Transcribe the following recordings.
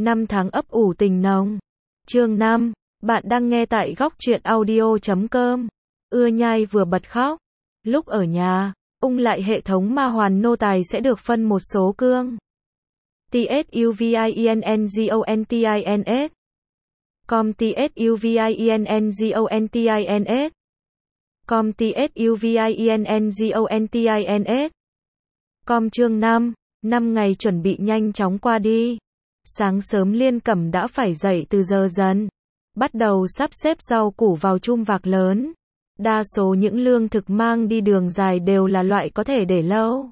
Năm tháng ấp ủ tình nồng. Chương 5. Bạn đang nghe tại góc truyện audio.com. Ưa nhai vừa bật khóc. Lúc ở nhà, ung lại hệ thống ma hoàn nô tài sẽ được phân một số cương. TSUVIENNGONTINS. Com TSUVIENNGONTINS. Com TSUVIENNGONTINS. Com chương 5. 5 ngày chuẩn bị nhanh chóng qua đi. Sáng sớm Liên Cẩm đã phải dậy từ giờ dần. Bắt đầu sắp xếp rau củ vào chum vạc lớn. Đa số những lương thực mang đi đường dài đều là loại có thể để lâu.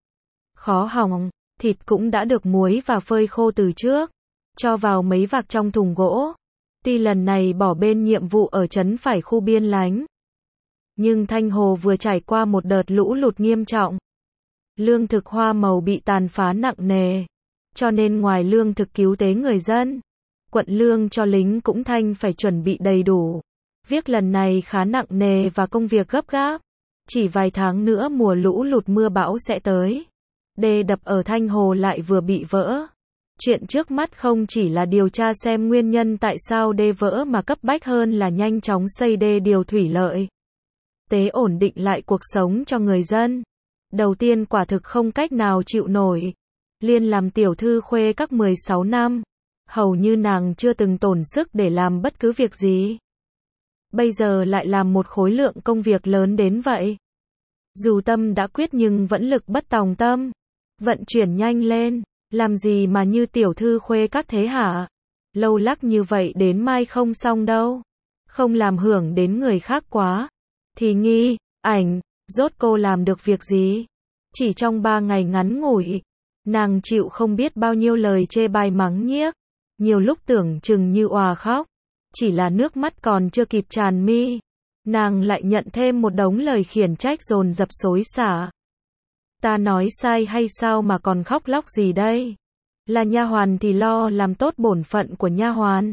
Khó hỏng, thịt cũng đã được muối và phơi khô từ trước. Cho vào mấy vạc trong thùng gỗ. Tuy lần này bỏ bên nhiệm vụ ở trấn phải khu biên lánh. Nhưng Thanh Hồ vừa trải qua một đợt lũ lụt nghiêm trọng. Lương thực hoa màu bị tàn phá nặng nề. Cho nên ngoài lương thực cứu tế người dân, quận lương cho lính cũng Thanh phải chuẩn bị đầy đủ. Việc lần này khá nặng nề và công việc gấp gáp. Chỉ vài tháng nữa mùa lũ lụt mưa bão sẽ tới. Đê đập ở Thanh Hồ lại vừa bị vỡ. Chuyện trước mắt không chỉ là điều tra xem nguyên nhân tại sao đê vỡ mà cấp bách hơn là nhanh chóng xây đê điều thủy lợi. Tế ổn định lại cuộc sống cho người dân. Đầu tiên quả thực không cách nào chịu nổi. Liên làm tiểu thư khuê các 16 năm. Hầu như nàng chưa từng tổn sức để làm bất cứ việc gì. Bây giờ lại làm một khối lượng công việc lớn đến vậy. Dù tâm đã quyết nhưng vẫn lực bất tòng tâm. Vận chuyển nhanh lên. Làm gì mà như tiểu thư khuê các thế hả? Lâu lắc như vậy đến mai không xong đâu. Không làm hưởng đến người khác quá. Thì nghi, ảnh, rốt cô làm được việc gì? Chỉ trong 3 ngày ngắn ngủi. Nàng chịu không biết bao nhiêu lời chê bai mắng nhiếc. Nhiều lúc tưởng chừng như òa khóc. Chỉ là nước mắt còn chưa kịp tràn mi. Nàng lại nhận thêm một đống lời khiển trách dồn dập xối xả. Ta nói sai hay sao mà còn khóc lóc gì đây? Là nha hoàn thì lo làm tốt bổn phận của nha hoàn.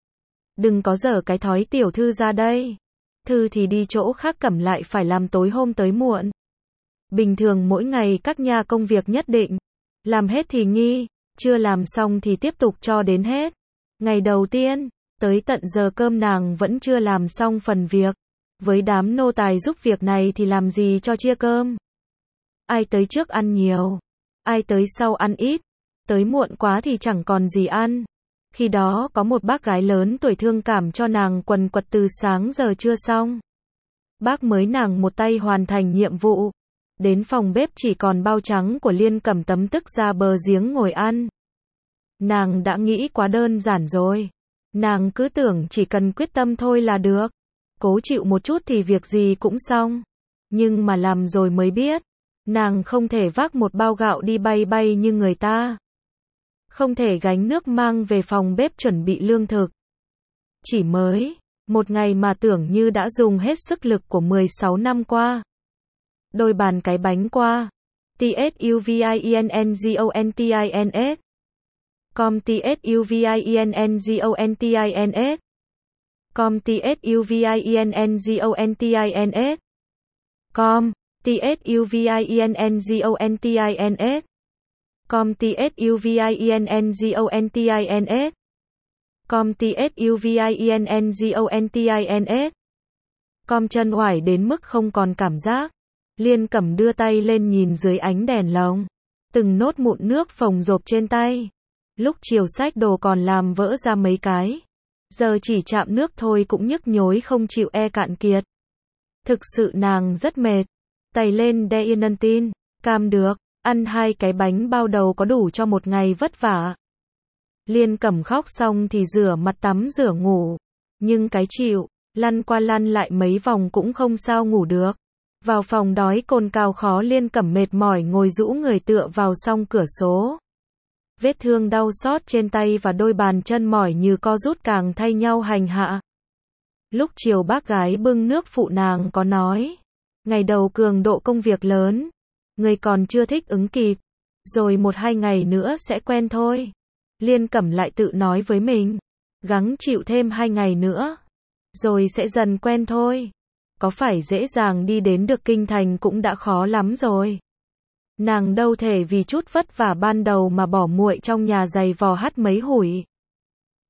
Đừng có dở cái thói tiểu thư ra đây. Thư thì đi chỗ khác Cẩm lại phải làm tối hôm tới muộn. Bình thường mỗi ngày các nha công việc nhất định. Làm hết thì nghi, chưa làm xong thì tiếp tục cho đến hết. Ngày đầu tiên, tới tận giờ cơm nàng vẫn chưa làm xong phần việc. Với đám nô tài giúp việc này thì làm gì cho chia cơm. Ai tới trước ăn nhiều, ai tới sau ăn ít, tới muộn quá thì chẳng còn gì ăn. Khi đó có một bác gái lớn tuổi thương cảm cho nàng quần quật từ sáng giờ chưa xong. Bác mới nàng một tay hoàn thành nhiệm vụ. Đến phòng bếp chỉ còn bao trắng của Liên Cẩm tấm tức ra bờ giếng ngồi ăn. Nàng đã nghĩ quá đơn giản rồi. Nàng cứ tưởng chỉ cần quyết tâm thôi là được. Cố chịu một chút thì việc gì cũng xong. Nhưng mà làm rồi mới biết. Nàng không thể vác một bao gạo đi bay bay như người ta. Không thể gánh nước mang về phòng bếp chuẩn bị lương thực. Chỉ mới một ngày mà tưởng như đã dùng hết sức lực của 16 năm qua. Đôi bàn cái bánh qua. TSUVIENNGONTINS. Com TSUVIENNGONTINS. Com TSUVIENNGONTINS. Com TSUVIENNGONTINS. Com TSUVIENNGONTINS. Com TSUVIENNGONTINS. Com chân oải đến mức không còn cảm giác. Liên Cẩm đưa tay lên nhìn dưới ánh đèn lồng. Từng nốt mụn nước phồng rộp trên tay. Lúc chiều xách đồ còn làm vỡ ra mấy cái. Giờ chỉ chạm nước thôi cũng nhức nhối không chịu cạn kiệt. Thực sự nàng rất mệt. Tay lên đe yên tin. Cam được. Ăn 2 cái bánh bao đầu có đủ cho một ngày vất vả. Liên Cẩm khóc xong thì rửa mặt tắm rửa ngủ. Nhưng cái chịu. Lăn qua lăn lại mấy vòng cũng không sao ngủ được. Vào phòng đói cồn cào khó Liên Cẩm mệt mỏi ngồi rũ người tựa vào song cửa sổ. Vết thương đau xót trên tay và đôi bàn chân mỏi như co rút càng thay nhau hành hạ. Lúc chiều bác gái bưng nước phụ nàng có nói. Ngày đầu cường độ công việc lớn. Người còn chưa thích ứng kịp. Rồi 1-2 ngày nữa sẽ quen thôi. Liên Cẩm lại tự nói với mình. Gắng chịu thêm 2 ngày nữa. Rồi sẽ dần quen thôi. Có phải dễ dàng đi đến được kinh thành cũng đã khó lắm rồi. Nàng đâu thể vì chút vất vả ban đầu mà bỏ muội trong nhà giày vò hắt mấy hủi.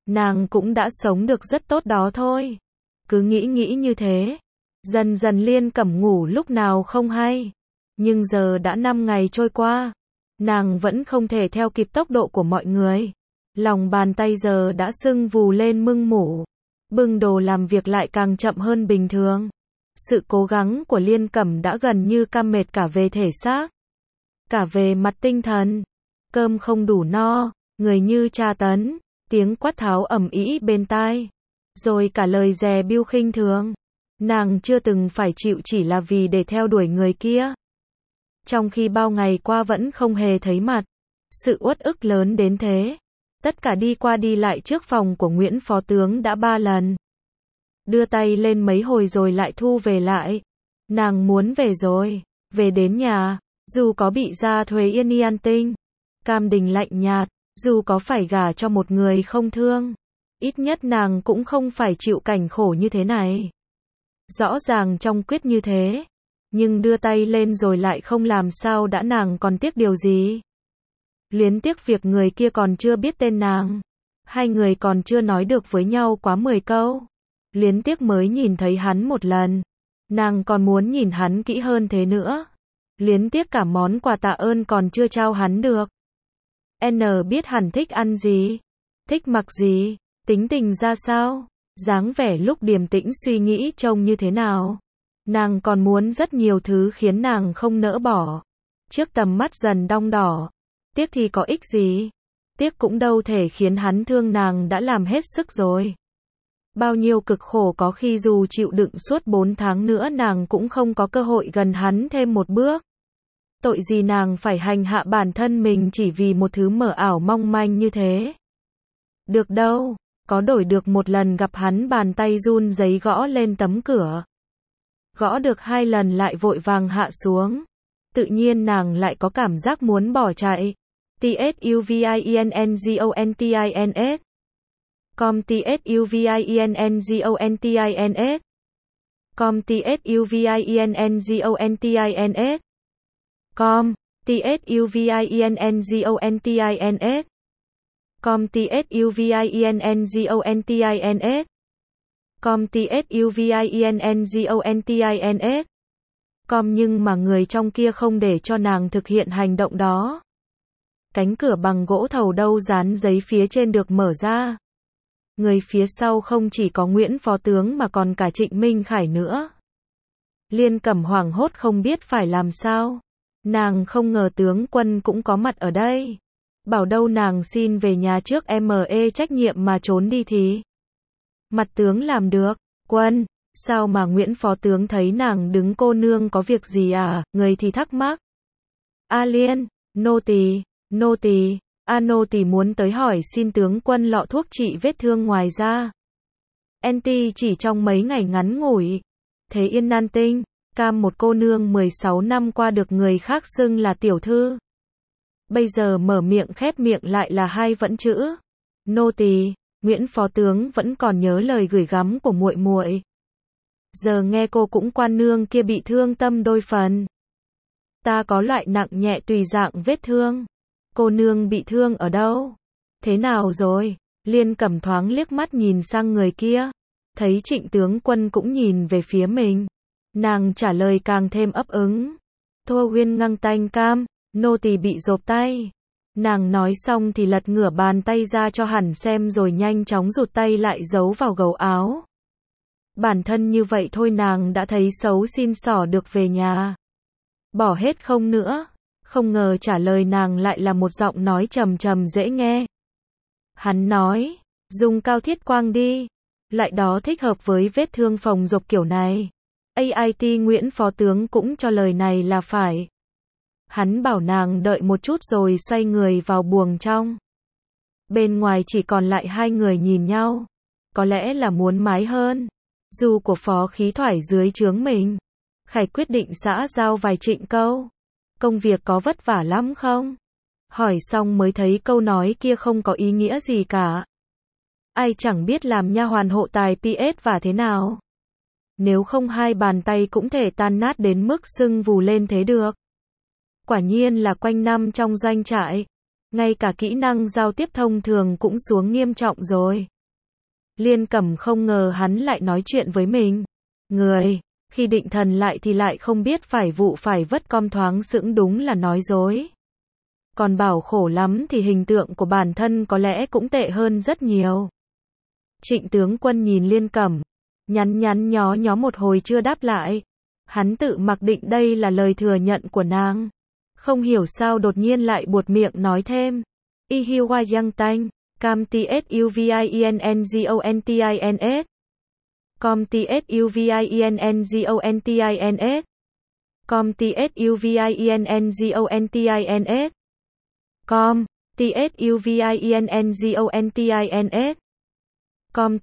nàng cũng đã sống được rất tốt đó thôi. Cứ nghĩ như thế. Dần dần Liên Cẩm ngủ lúc nào không hay. Nhưng giờ đã 5 ngày trôi qua. Nàng vẫn không thể theo kịp tốc độ của mọi người. Lòng bàn tay giờ đã sưng vù lên mưng mủ. Bưng đồ làm việc lại càng chậm hơn bình thường. Sự cố gắng của Liên Cẩm đã gần như cam mệt cả về thể xác, cả về mặt tinh thần. Cơm không đủ no, người như tra tấn, tiếng quát tháo ầm ĩ bên tai, rồi cả lời dè bỉu khinh thường. Nàng chưa từng phải chịu chỉ là vì để theo đuổi người kia. Trong khi bao ngày qua vẫn không hề thấy mặt. Sự uất ức lớn đến thế. Tất cả đi qua đi lại trước phòng của Nguyễn Phó Tướng đã 3 lần. Đưa tay lên mấy hồi rồi lại thu về lại. Nàng muốn về rồi, về đến nhà, dù có bị ra thuế yên an tinh, cam đình lạnh nhạt, dù có phải gả cho một người không thương, ít nhất nàng cũng không phải chịu cảnh khổ như thế này. Rõ ràng trong quyết như thế, nhưng đưa tay lên rồi lại không làm sao đã, nàng còn tiếc điều gì? Luyến tiếc việc người kia còn chưa biết tên nàng, hai người còn chưa nói được với nhau quá 10 câu. Luyến tiếc mới nhìn thấy hắn một lần, nàng còn muốn nhìn hắn kỹ hơn thế nữa. Luyến tiếc cả món quà tạ ơn còn chưa trao hắn được. N biết hẳn thích ăn gì, thích mặc gì, tính tình ra sao, dáng vẻ lúc điềm tĩnh suy nghĩ trông như thế nào. Nàng còn muốn rất nhiều thứ khiến nàng không nỡ bỏ. Trước tầm mắt dần đong đỏ, tiếc thì có ích gì, tiếc cũng đâu thể khiến hắn thương nàng đã làm hết sức rồi. Bao nhiêu cực khổ có khi dù chịu đựng suốt 4 tháng nữa nàng cũng không có cơ hội gần hắn thêm một bước. Tội gì nàng phải hành hạ bản thân mình chỉ vì một thứ mờ ảo mong manh như thế. Được đâu, có đổi được một lần gặp hắn bàn tay run rẩy gõ lên tấm cửa. Gõ được 2 lần lại vội vàng hạ xuống. Tự nhiên nàng lại có cảm giác muốn bỏ chạy. TSUVIENNGONTINS Com TSUVIENNGONTINS Com TSUVIENNGONTINS Com TSUVIENNGONTINS Com TSUVIENNGONTINS Com TSUVIENNGONTINS Com nhưng mà người trong kia không để cho nàng thực hiện hành động đó. Cánh cửa bằng gỗ thầu đâu dán giấy phía trên được mở ra. Người phía sau không chỉ có Nguyễn Phó Tướng mà còn cả Trịnh Minh Khải nữa. Liên Cẩm hoảng hốt không biết phải làm sao. Nàng không ngờ tướng quân cũng có mặt ở đây. Bảo đâu nàng xin về nhà trước trách nhiệm mà trốn đi thì. Mặt tướng làm được. Quân, sao mà Nguyễn Phó Tướng thấy nàng đứng cô nương có việc gì à? Người thì thắc mắc. A Liên, nô tỳ, nô tỳ muốn tới hỏi xin tướng quân lọ thuốc trị vết thương ngoài ra. NT chỉ trong mấy ngày ngắn ngủi. Thế yên nan tinh, cam một cô nương 16 năm qua được người khác xưng là tiểu thư. Bây giờ mở miệng khép miệng lại là hai vẫn chữ. Nô tỳ, Nguyễn Phó Tướng vẫn còn nhớ lời gửi gắm của muội muội. Giờ nghe cô cũng quan nương kia bị thương tâm đôi phần. Ta có loại nặng nhẹ tùy dạng vết thương. Cô nương bị thương ở đâu? Thế nào rồi? Liên Cẩm thoáng liếc mắt nhìn sang người kia. Thấy Trịnh tướng quân cũng nhìn về phía mình. Nàng trả lời càng thêm ấp ứng. Thô Uyên ngăng tanh cam, nô tỳ bị rộp tay. Nàng nói xong thì lật ngửa bàn tay ra cho hẳn xem rồi nhanh chóng rụt tay lại giấu vào gấu áo. Bản thân như vậy thôi nàng đã thấy xấu xin xỏ được về nhà. Bỏ hết không nữa. Không ngờ trả lời nàng lại là một giọng nói trầm trầm dễ nghe. Hắn nói, dùng cao thiết quang đi. Lại đó thích hợp với vết thương phồng rộp kiểu này. AIT Nguyễn Phó Tướng cũng cho lời này là phải. Hắn bảo nàng đợi một chút rồi xoay người vào buồng trong. Bên ngoài chỉ còn lại hai người nhìn nhau. Có lẽ là muốn mái hơn. Dù của phó khí thoải dưới trướng mình. Khải quyết định xã giao vài Trịnh câu. Công việc có vất vả lắm không? Hỏi xong mới thấy câu nói kia không có ý nghĩa gì cả. Ai chẳng biết làm nha hoàn hộ tài PS và thế nào. Nếu không hai bàn tay cũng thể tan nát đến mức sưng vù lên thế được. Quả nhiên là quanh năm trong doanh trại. Ngay cả kỹ năng giao tiếp thông thường cũng xuống nghiêm trọng rồi. Liên Cẩm không ngờ hắn lại nói chuyện với mình. Người, khi định thần lại thì lại không biết phải vụ phải vất, com thoáng sững đúng là nói dối. Còn bảo khổ lắm thì hình tượng của bản thân có lẽ cũng tệ hơn rất nhiều. Trịnh tướng quân nhìn Liên Cẩm, nhắn nhó nhó một hồi chưa đáp lại. Hắn tự mặc định đây là lời thừa nhận của nàng. Không hiểu sao đột nhiên lại buột miệng nói thêm. Y hiu wa yang tanh, cam tsuvinngontins. Com tsuvinngontins. Com tsuvinngontins. Com tsuvinngontins. Com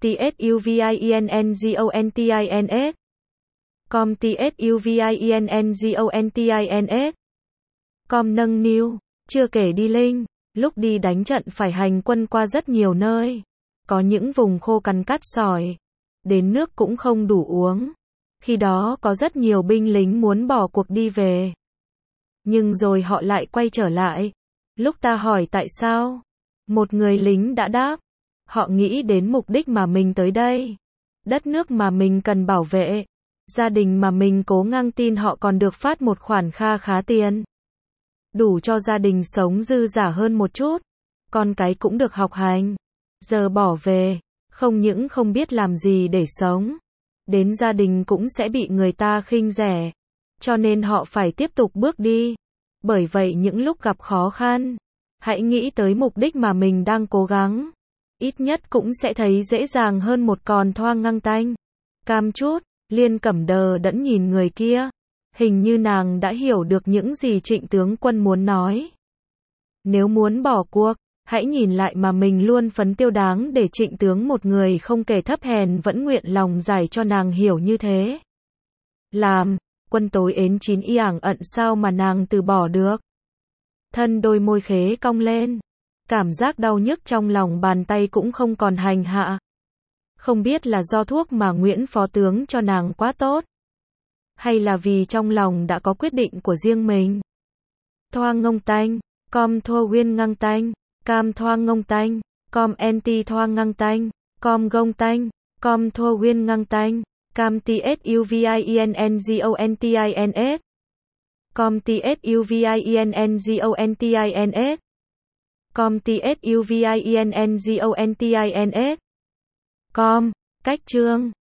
tsuvinngontins. Com tsuvinngontins. Com nâng niu, chưa kể đi Linh, lúc đi đánh trận phải hành quân qua rất nhiều nơi. Có những vùng khô cằn cát sỏi, đến nước cũng không đủ uống. Khi đó có rất nhiều binh lính muốn bỏ cuộc đi về. Nhưng rồi họ lại quay trở lại. Lúc ta hỏi tại sao, một người lính đã đáp. Họ nghĩ đến mục đích mà mình tới đây. Đất nước mà mình cần bảo vệ. Gia đình mà mình cố ngang tin họ còn được phát một khoản kha khá tiền. Đủ cho gia đình sống dư dả hơn một chút. Con cái cũng được học hành. Giờ bỏ về, không những không biết làm gì để sống. Đến gia đình cũng sẽ bị người ta khinh rẻ. Cho nên họ phải tiếp tục bước đi. Bởi vậy những lúc gặp khó khăn, hãy nghĩ tới mục đích mà mình đang cố gắng. Ít nhất cũng sẽ thấy dễ dàng hơn một con thoang ngang tanh. Cam chút, Liên Cẩm đờ đẫn nhìn người kia. Hình như nàng đã hiểu được những gì Trịnh tướng quân muốn nói. Nếu muốn bỏ cuộc, hãy nhìn lại mà mình luôn phấn tiêu đáng để Trịnh tướng một người không kể thấp hèn vẫn nguyện lòng giải cho nàng hiểu như thế. Làm, quân tối ến chín y ảng ận sao mà nàng từ bỏ được. Thân đôi môi khế cong lên. Cảm giác đau nhức trong lòng bàn tay cũng không còn hành hạ. Không biết là do thuốc mà Nguyễn phó tướng cho nàng quá tốt. Hay là vì trong lòng đã có quyết định của riêng mình. Thoang ngông tanh, com thua huyên ngang tanh, cam thoang ngông tanh, com anti thoang ngang tanh, com gông tanh, com thua huyên ngang tanh, cam tsuvinngontins. Com tsuvinngontins. Com tsuvinngontins. Com, cách chương